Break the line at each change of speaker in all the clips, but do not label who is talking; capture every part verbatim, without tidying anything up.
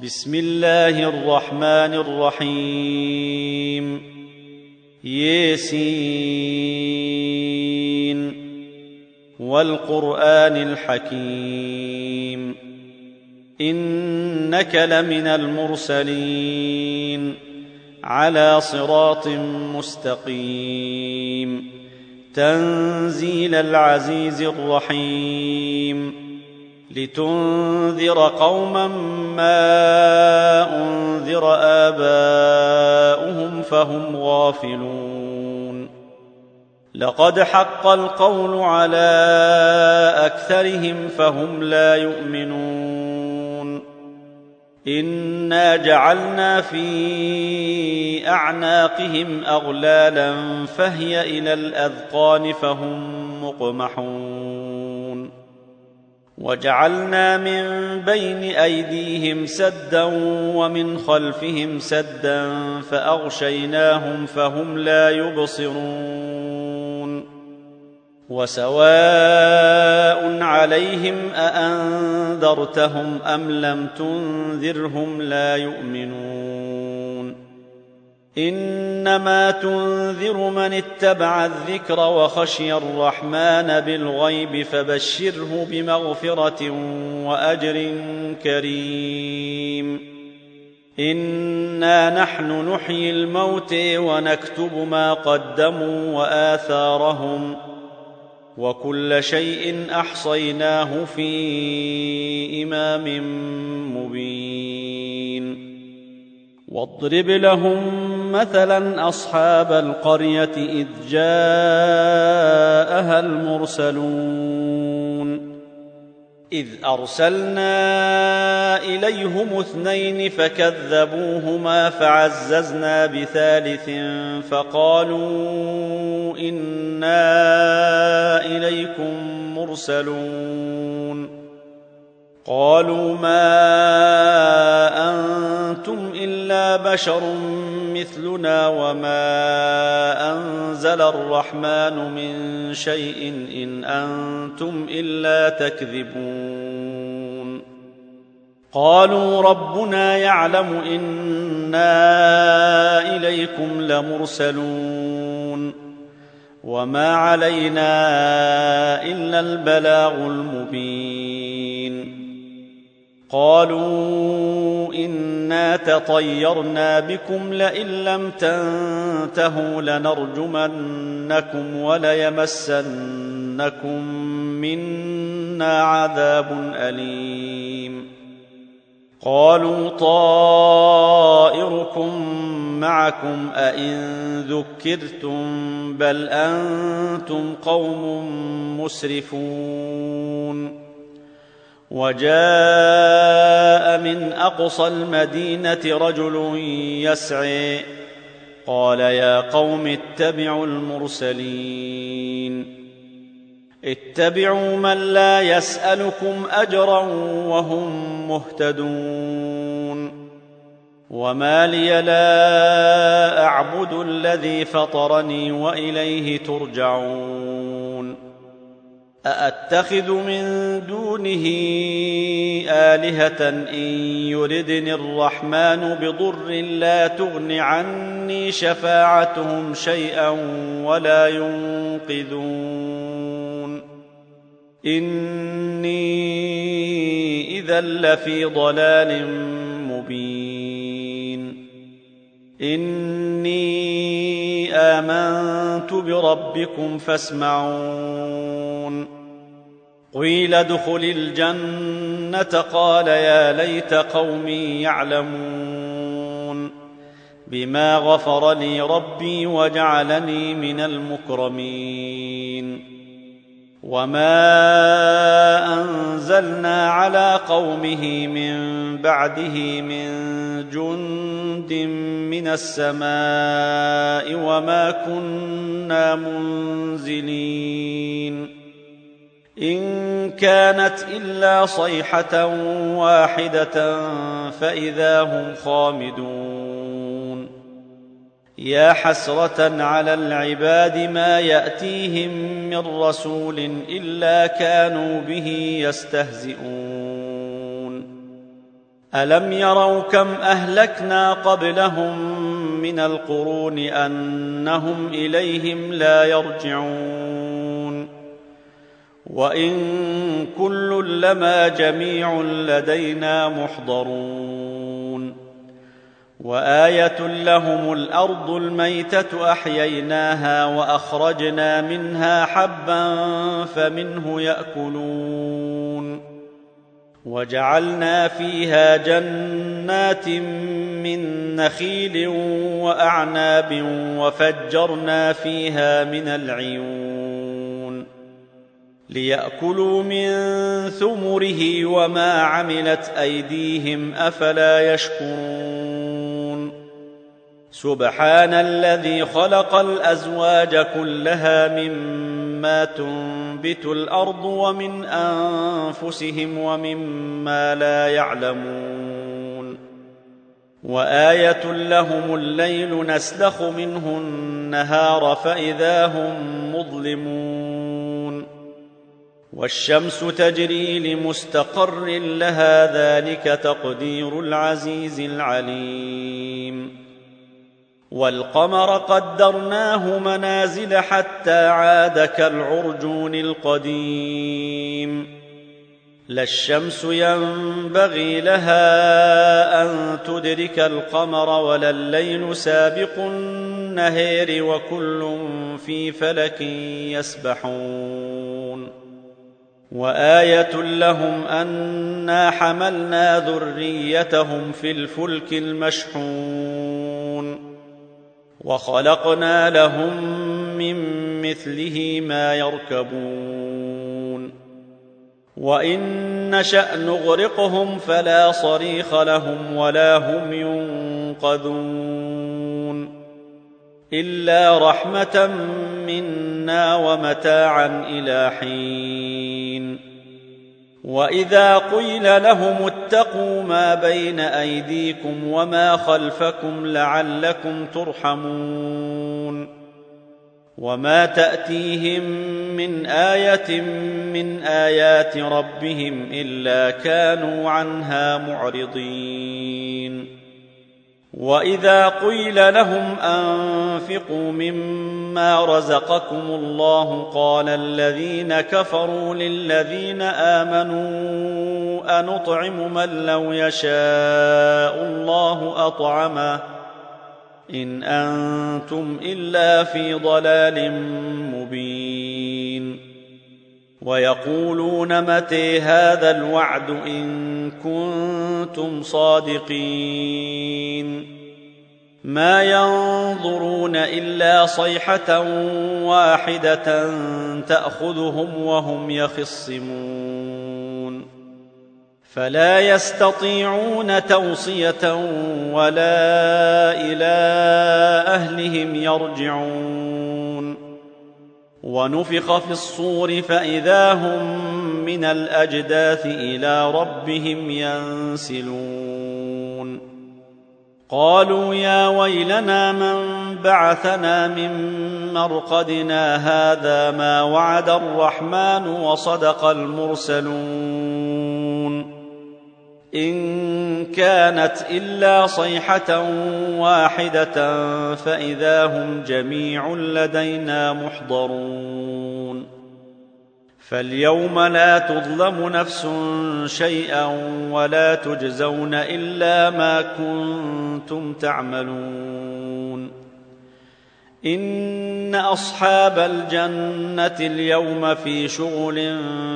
بسم الله الرحمن الرحيم. ياسين والقرآن الحكيم، إنك لمن المرسلين على صراط مستقيم، تنزيل العزيز الرحيم، لتنذر قوما ما أنذر آباؤهم فهم غافلون. لقد حق القول على أكثرهم فهم لا يؤمنون. إنا جعلنا في أعناقهم أغلالا فهي إلى الأذقان فهم مقمحون. وجعلنا من بين أيديهم سدا ومن خلفهم سدا فأغشيناهم فهم لا يبصرون. وسواء عليهم أأنذرتهم أم لم تنذرهم لا يؤمنون. إنما تنذر من اتبع الذكر وخشي الرحمن بالغيب فبشره بمغفرة وأجر كريم. إنا نحن نحيي الموتى ونكتب ما قدموا وآثارهم، وكل شيء أحصيناه في إمام مبين. واضرب لهم مثلا أصحاب القرية إذ جاءها المرسلون إذ أرسلنا إليهم اثنين فكذبوهما فعززنا بثالث فقالوا إنا إليكم مرسلون. قالوا ما أنتم إلا بشر مثلنا وما أنزل الرحمن من شيء إن أنتم إلا تكذبون. قالوا ربنا يعلم إنا إليكم لمرسلون وما علينا إلا البلاغ المبين. قالوا إنا تطيرنا بكم لئن لم تنتهوا لنرجمنكم وليمسنكم منا عذاب أليم. قالوا طائركم معكم أئن ذكرتم بل أنتم قوم مسرفون. وجاء من أقصى المدينة رجل يسعى قال يا قوم اتبعوا المرسلين اتبعوا من لا يسألكم أجرا وهم مهتدون. وما لي لا أعبد الذي فطرني وإليه ترجعون. أأتخذ من دونه آلهة إن يردني الرحمن بضر لا تغن عني شفاعتهم شيئا ولا ينقذون. إني إذا لفي ضلال مبين. إني آمنت بربكم فاسمعون. قيل ادخل الجنة قال يا ليت قومي يعلمون بما غفر لي ربي وجعلني من المكرمين. وما أنزلنا على قومه من بعده من جند من السماء وما كنا منزلين. إن كانت إلا صيحة واحدة فإذا هم خامدون. يا حسرة على العباد ما يأتيهم من رسول إلا كانوا به يستهزئون. ألم يروا كم أهلكنا قبلهم من القرون أنهم إليهم لا يرجعون وإن كل لما جميع لدينا محضرون وآية لهم الأرض الميتة أحييناها وأخرجنا منها حبا فمنه يأكلون وجعلنا فيها جنات من نخيل وأعناب وفجرنا فيها من العيون ليأكلوا من ثمره وما عملت أيديهم أفلا يشكرون سبحان الذي خلق الأزواج كلها مما تنبت الأرض ومن أنفسهم ومما لا يعلمون وآية لهم الليل نسلخ منه النهار فإذا هم مظلمون والشمس تجري لمستقر لها ذلك تقدير العزيز العليم والقمر قدرناه منازل حتى عاد كالعرجون القديم لا الشمس ينبغي لها أن تدرك القمر ولا الليل سابق النهار وكل في فلك يسبحون وآية لهم أنا حملنا ذريتهم في الفلك المشحون وخلقنا لهم من مثله ما يركبون وإن نشأ نغرقهم فلا صريخ لهم ولا هم ينقذون إلا رحمة منا ومتاعا إلى حين وإذا قيل لهم اتقوا ما بين أيديكم وما خلفكم لعلكم ترحمون وما تأتيهم من آية من آيات ربهم إلا كانوا عنها معرضين وإذا قيل لهم أنفقوا مما رزقكم الله قال الذين كفروا للذين آمنوا أنطعم من لو يشاء الله أطعمه إن أنتم إلا في ضلال مبين ويقولون متى هذا الوعد إن كنتم صادقين ما ينظرون إلا صيحة واحدة تأخذهم وهم يخصمون فلا يستطيعون توصية ولا إلى أهلهم يرجعون ونفخ في الصور فإذا هم من الأجداث إلى ربهم ينسلون قالوا يا ويلنا من بعثنا من مرقدنا هذا ما وعد الرحمن وصدق المرسلون إن كانت إلا صيحة واحدة فإذا هم جميع لدينا محضرون فاليوم لا تظلم نفس شيئا ولا تجزون إلا ما كنتم تعملون إن أصحاب الجنة اليوم في شغل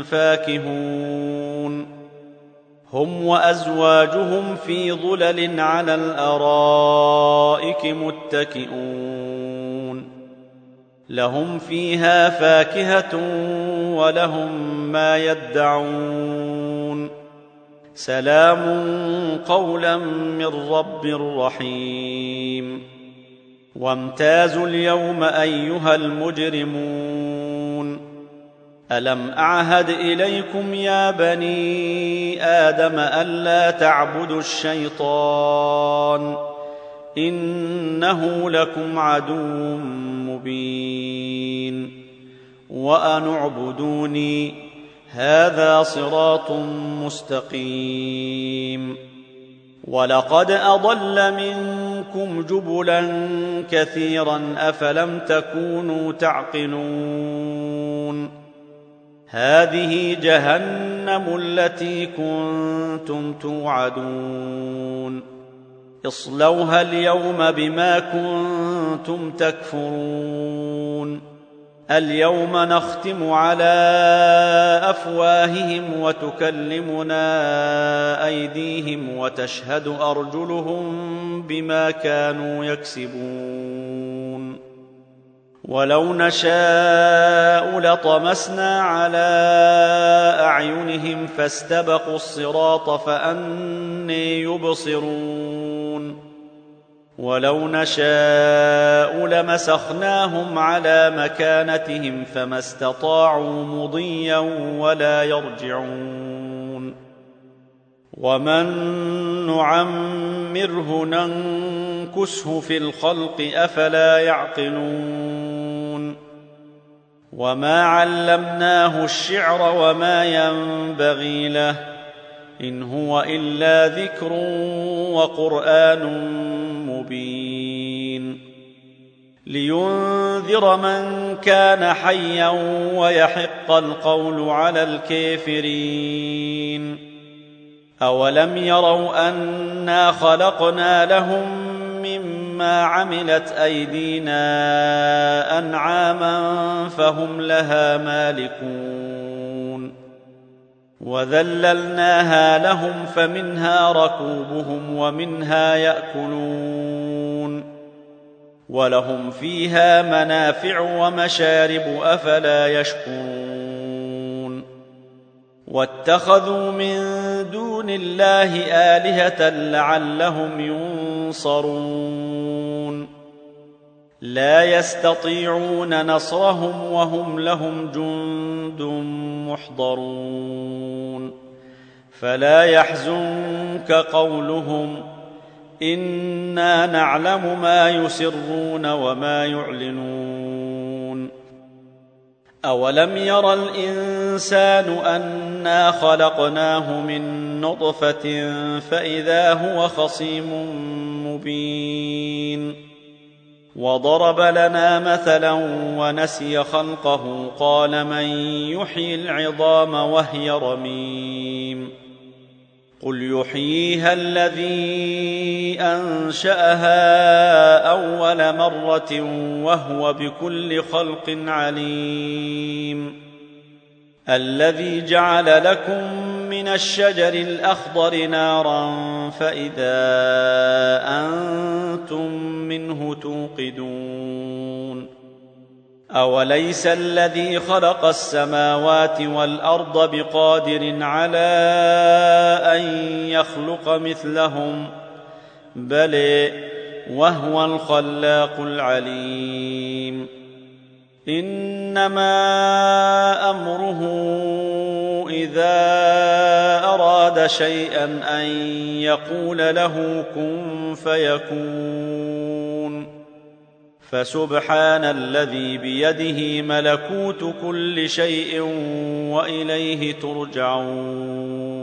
فاكهون هم وأزواجهم في ظلل على الأرائك متكئون لهم فيها فاكهة ولهم ما يدعون سلام قولا من رب رحيم وامتازوا اليوم أيها المجرمون ألم أعهد إليكم يا بني آدم ألا تعبدوا الشيطان إنه لكم عدو مبين وأن اعبدوني هذا صراط مستقيم ولقد أضل منكم جبلا كثيرا أفلم تكونوا تعقلون هذه جهنم التي كنتم توعدون اصلوها اليوم بما كنتم تكفرون اليوم نختم على أفواههم وتكلمنا أيديهم وتشهد أرجلهم بما كانوا يكسبون ولو نشاء لطمسنا على أعينهم فاستبقوا الصراط فأنى يبصرون ولو نشاء لمسخناهم على مكانتهم فما استطاعوا مضيا ولا يرجعون ومن نعمره ننكسه في الخلق أفلا يعقلون وما علمناه الشعر وما ينبغي له إن هو إلا ذكر وقرآن مبين لينذر من كان حيا ويحق القول على الكافرين أولم يروا أنا خلقنا لهم مما عملت أيدينا أنعاما فهم لها مالكون وذللناها لهم فمنها ركوبهم ومنها يأكلون ولهم فيها منافع ومشارب أفلا يشكرون واتخذوا من دون الله آلهة لعلهم ينصرون لا يستطيعون نصرهم وهم لهم جند محضرون فلا يحزنك قولهم إنا نعلم ما يسرون وما يعلنون أولم ير الإنسان أنا خلقناه من نطفة فإذا هو خصيم مبين وضرب لنا مثلا ونسي خلقه قال من يحيي العظام وهي رميم قل يحييها الذي أنشأها أول مرة وهو بكل خلق عليم الذي جعل لكم من الشجر الأخضر نارا فإذا أنتم منه توقدون أوليس الذي خلق السماوات والأرض بقادر على أن يخلق مثلهم بل وهو الخلاق العليم إنما أمره إذا أراد شيئا أن يقول له كن فيكون فسبحان الذي بيده ملكوت كل شيء وإليه ترجعون